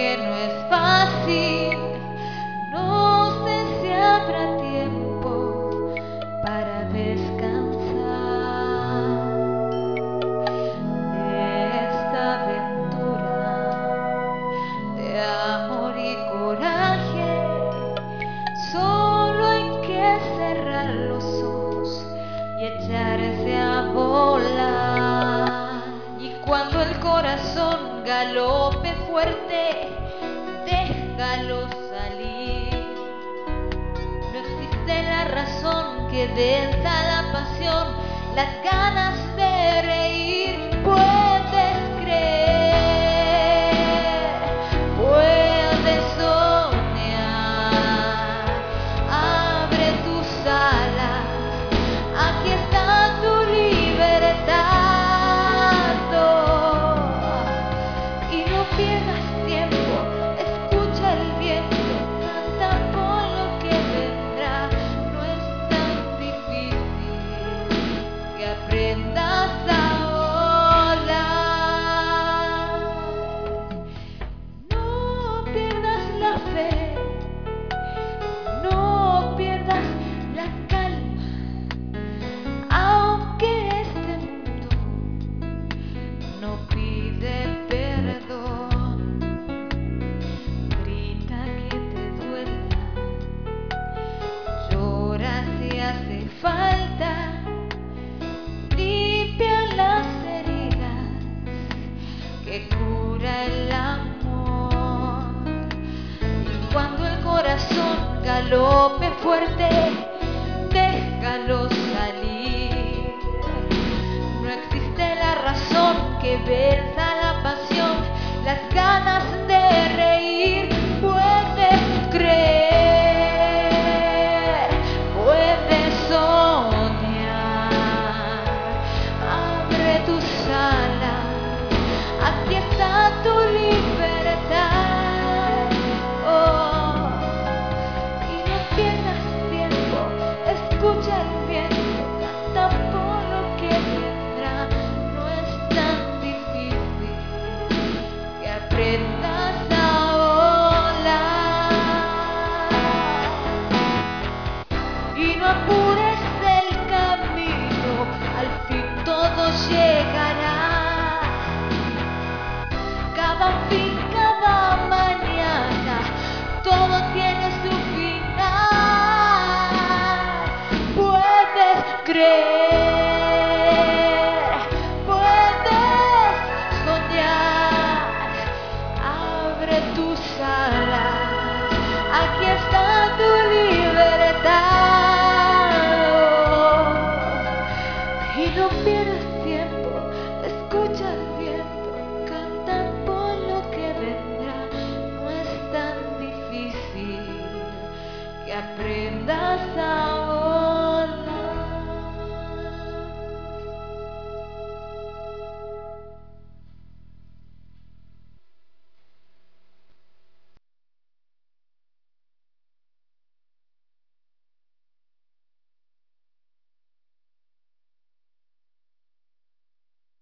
que no es fácil. No sé si habrá tiempo para descansar de esta aventura de amor y coraje. Solo hay que cerrar los ojos y echarse a volar. Y cuando el corazón galope fuerte, déjalo salir. No existe la razón que venza la pasión, las ganas de reír. Puedes creer, puedes soñar. Abre tus alas, aquí está tu libertad. Y no pierdas tiempo, escucha el viento, canta por lo que vendrá. No es tan difícil que aprendas a volar. No pierdas la fe, no pierdas la calma, aunque este mundo no pide perdón. Grita que te duela, llora si hace falta, limpia las heridas que cura el amor. Y cuando el corazón galope fuerte, déjalo salir. No existe la razón que venza la pasión, las ganas de reír. Puedes creer, puedes soñar. Abre tus alas, aquí está tu libertad. Oh, y no pierdas tiempo, escucha el viento, canta por lo que vendrá. No es tan difícil que aprendas a volar. Y no apures el camino, al fin todo llegará. Cada fin, cada mañana, todo tiene su final. Puedes creer, puedes soñar. Abre tus alas.